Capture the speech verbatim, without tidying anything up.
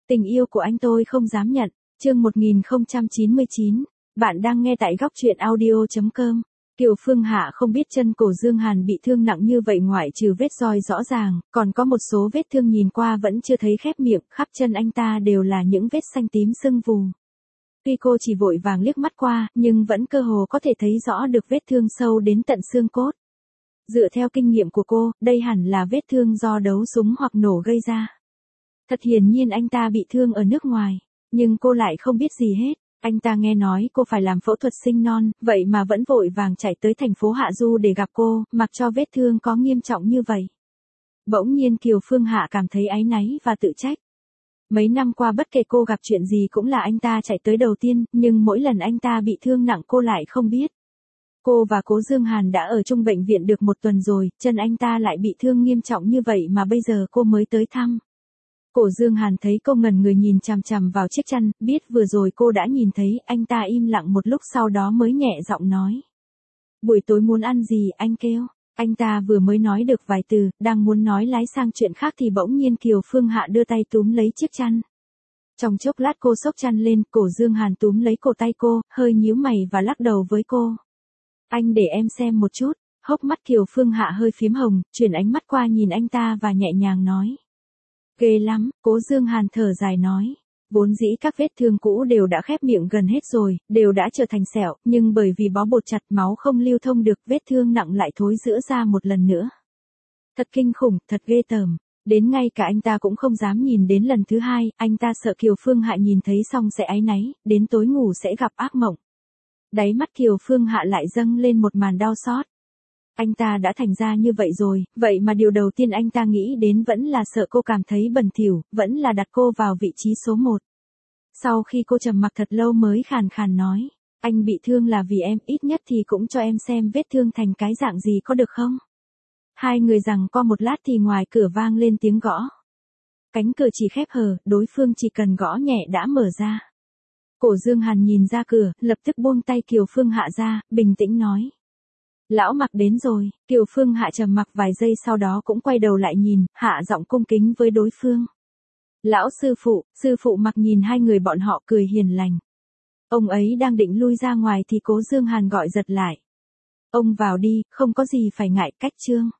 Tình yêu của anh tôi không dám nhận. Chương một nghìn không trăm chín mươi chín. Bạn đang nghe tại góc truyện audio chấm com. Kiều Phương Hạ không biết chân cổ Dương Hàn bị thương nặng như vậy, ngoại trừ vết roi rõ ràng, còn có một số vết thương nhìn qua vẫn chưa thấy khép miệng, khắp chân anh ta đều là những vết xanh tím sưng vù. Tuy cô chỉ vội vàng liếc mắt qua, nhưng vẫn cơ hồ có thể thấy rõ được vết thương sâu đến tận xương cốt. Dựa theo kinh nghiệm của cô, đây hẳn là vết thương do đấu súng hoặc nổ gây ra. Thật hiển nhiên anh ta bị thương ở nước ngoài, nhưng cô lại không biết gì hết. Anh ta nghe nói cô phải làm phẫu thuật sinh non, vậy mà vẫn vội vàng chạy tới thành phố Hạ Du để gặp cô, mặc cho vết thương có nghiêm trọng như vậy. Bỗng nhiên Kiều Phương Hạ cảm thấy áy náy và tự trách. Mấy năm qua bất kể cô gặp chuyện gì cũng là anh ta chạy tới đầu tiên, nhưng mỗi lần anh ta bị thương nặng cô lại không biết. Cô và Cố Dương Hàn đã ở chung bệnh viện được một tuần rồi, chân anh ta lại bị thương nghiêm trọng như vậy mà bây giờ cô mới tới thăm. Cổ Dương Hàn thấy cô ngẩn người nhìn chằm chằm vào chiếc chăn, biết vừa rồi cô đã nhìn thấy, anh ta im lặng một lúc sau đó mới nhẹ giọng nói. Buổi tối muốn ăn gì, anh kêu. Anh ta vừa mới nói được vài từ, đang muốn nói lái sang chuyện khác thì bỗng nhiên Kiều Phương Hạ đưa tay túm lấy chiếc chăn. Trong chốc lát cô xốc chăn lên, Cổ Dương Hàn túm lấy cổ tay cô, hơi nhíu mày và lắc đầu với cô. Anh để em xem một chút. Hốc mắt Kiều Phương Hạ hơi phím hồng, chuyển ánh mắt qua nhìn anh ta và nhẹ nhàng nói. Ghê lắm, Cố Dương Hàn thở dài nói. Vốn dĩ các vết thương cũ đều đã khép miệng gần hết rồi, đều đã trở thành sẹo, nhưng bởi vì bó bột chặt máu không lưu thông được, vết thương nặng lại thối rữa ra một lần nữa. Thật kinh khủng, thật ghê tởm. Đến ngay cả anh ta cũng không dám nhìn đến lần thứ hai, anh ta sợ Kiều Phương Hạ nhìn thấy xong sẽ áy náy, đến tối ngủ sẽ gặp ác mộng. Đáy mắt Kiều Phương Hạ lại dâng lên một màn đau xót. Anh ta đã thành ra như vậy rồi, vậy mà điều đầu tiên anh ta nghĩ đến vẫn là sợ cô cảm thấy bẩn thỉu, vẫn là đặt cô vào vị trí số một. Sau khi cô trầm mặc thật lâu mới khàn khàn nói, anh bị thương là vì em, ít nhất thì cũng cho em xem vết thương thành cái dạng gì có được không? Hai người giằng co một lát thì ngoài cửa vang lên tiếng gõ. Cánh cửa chỉ khép hờ, đối phương chỉ cần gõ nhẹ đã mở ra. Cổ Dương Hàn nhìn ra cửa, lập tức buông tay Kiều Phương Hạ ra, bình tĩnh nói. Lão Mặc đến rồi. Kiều Phương Hạ trầm mặc vài giây sau đó cũng quay đầu lại nhìn, hạ giọng cung kính với đối phương. Lão sư phụ. Sư phụ Mặc nhìn hai người bọn họ cười hiền lành. Ông ấy đang định lui ra ngoài thì Cố Dương Hàn gọi giật lại. Ông vào đi, không có gì phải ngại, cách chương.